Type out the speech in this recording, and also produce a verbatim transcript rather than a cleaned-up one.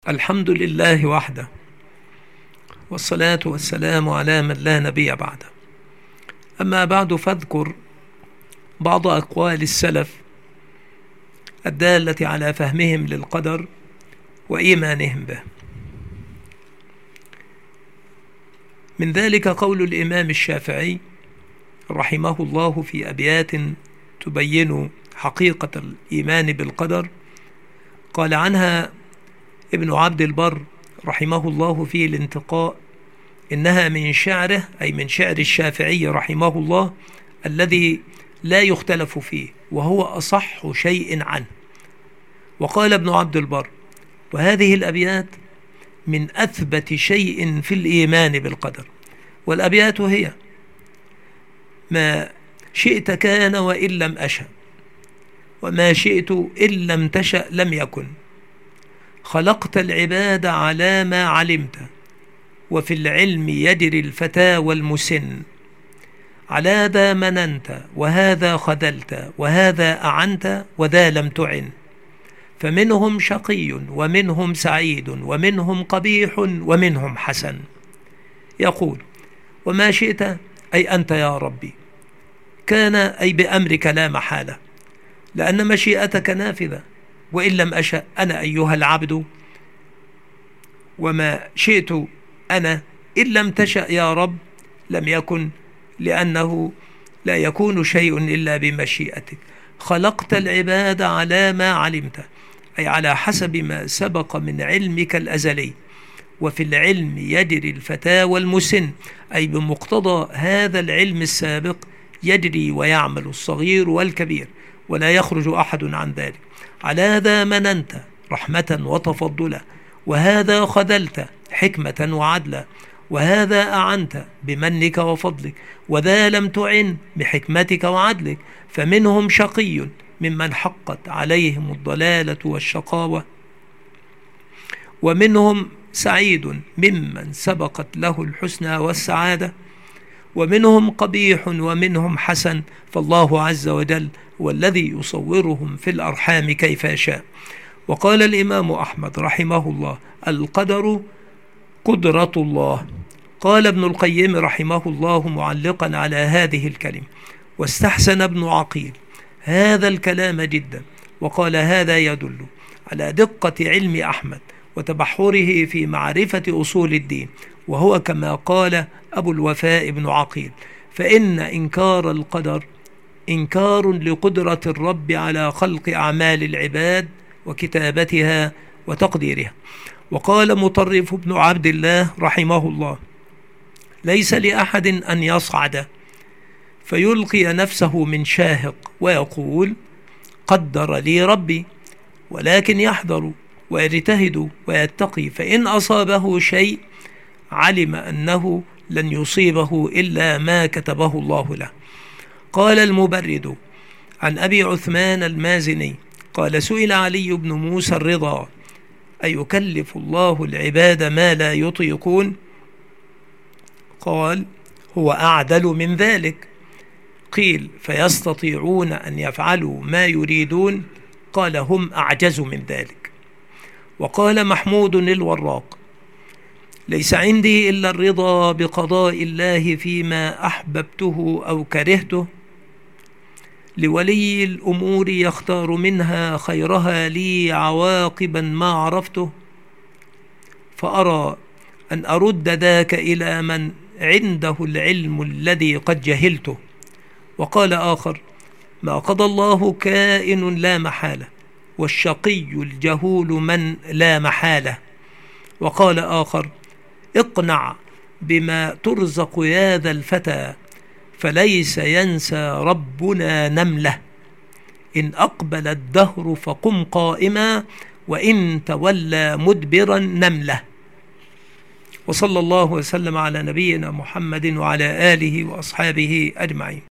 الحمد لله وحده، والصلاة والسلام على من لا نبي بعده. أما بعد، فاذكر بعض أقوال السلف الدالة على فهمهم للقدر وإيمانهم به. من ذلك قول الإمام الشافعي رحمه الله في أبيات تبين حقيقة الإيمان بالقدر. قال عنها ابن عبد البر رحمه الله في الانتقاء: إنها من شعره، أي من شعر الشافعي رحمه الله، الذي لا يختلف فيه وهو أصح شيء عنه. وقال ابن عبد البر: وهذه الأبيات من أثبت شيء في الإيمان بالقدر. والأبيات هي: ما شئت كان وإن لم أشأ، وما شئت إن لم تشأ لم يكن، خلقت العباد على ما علمت، وفي العلم يدري الفتى والمسن، على ذا مننت وهذا خذلت، وهذا أعنت وذا لم تعن، فمنهم شقي ومنهم سعيد ومنهم قبيح ومنهم حسن. يقول: وما شئت أي أنت يا ربي، كان أي بأمرك لا محالة، لأن مشيئتك نافذة، وإن لم أشأ أنا أيها العبد، وما شئت أنا إن لم تشأ يا رب لم يكن، لأنه لا يكون شيء إلا بمشيئتك. خلقت العباد على ما علمت، أي على حسب ما سبق من علمك الأزلي، وفي العلم يدري الفتى والمسن، أي بمقتضى هذا العلم السابق يجري ويعمل الصغير والكبير، ولا يخرج أحد عن ذلك. على ذا مننت رحمة وتفضلا، وهذا خذلت حكمة وعدلا، وهذا أعنت بمنك وفضلك، وذا لم تعن بحكمتك وعدلك، فمنهم شقي ممن حقت عليهم الضلالة والشقاوة، ومنهم سعيد ممن سبقت له الحسنى والسعادة، ومنهم قبيح ومنهم حسن، فالله عز وجل هو الذي يصورهم في الأرحام كيف يشاء. وقال الإمام أحمد رحمه الله: القدر قدرة الله. قال ابن القيم رحمه الله معلقا على هذه الكلمة: واستحسن ابن عقيل هذا الكلام جدا، وقال: هذا يدل على دقة علم أحمد وتبحره في معرفة أصول الدين، وهو كما قال أبو الوفاء ابن عقيل: فإن إنكار القدر إنكار لقدرة الرب على خلق أعمال العباد وكتابتها وتقديرها. وقال مطرف بن عبد الله رحمه الله: ليس لأحد أن يصعد فيلقي نفسه من شاهق ويقول قدر لي ربي، ولكن يحذر ويجتهد ويتقي، فإن أصابه شيء علم أنه لن يصيبه إلا ما كتبه الله له. قال المبرد عن أبي عثمان المازني قال: سئل علي بن موسى الرضا: أيكلف الله العباد ما لا يطيقون؟ قال: هو أعدل من ذلك. قيل: فيستطيعون أن يفعلوا ما يريدون؟ قال: هم أعجز من ذلك. وقال محمود الوراق: ليس عندي إلا الرضا بقضاء الله فيما أحببته أو كرهته، لولي الأمور يختار منها خيرها لي عواقبا ما عرفته، فأرى أن أرد ذاك إلى من عنده العلم الذي قد جهلته. وقال آخر: ما قضى الله كائن لا محالة، والشقي الجهول من لا محالة. وقال آخر: اقنع بما ترزق يا ذا الفتى، فليس ينسى ربنا نملة، إن أقبل الدهر فقم قائما، وإن تولى مدبرا نملة. وصلى الله وسلم على نبينا محمد وعلى آله وأصحابه أجمعين.